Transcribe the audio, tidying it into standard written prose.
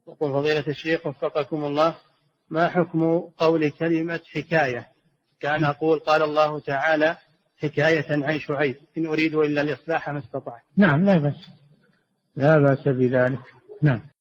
يقول فضيلة الشيخ وفقكم الله، ما حكم قول كلمة حكاية كان أقول قال الله تعالى حكاية عن شعيب إن أريد إلا الإصلاح ما استطعت؟ نعم لا بأس بذلك. نعم.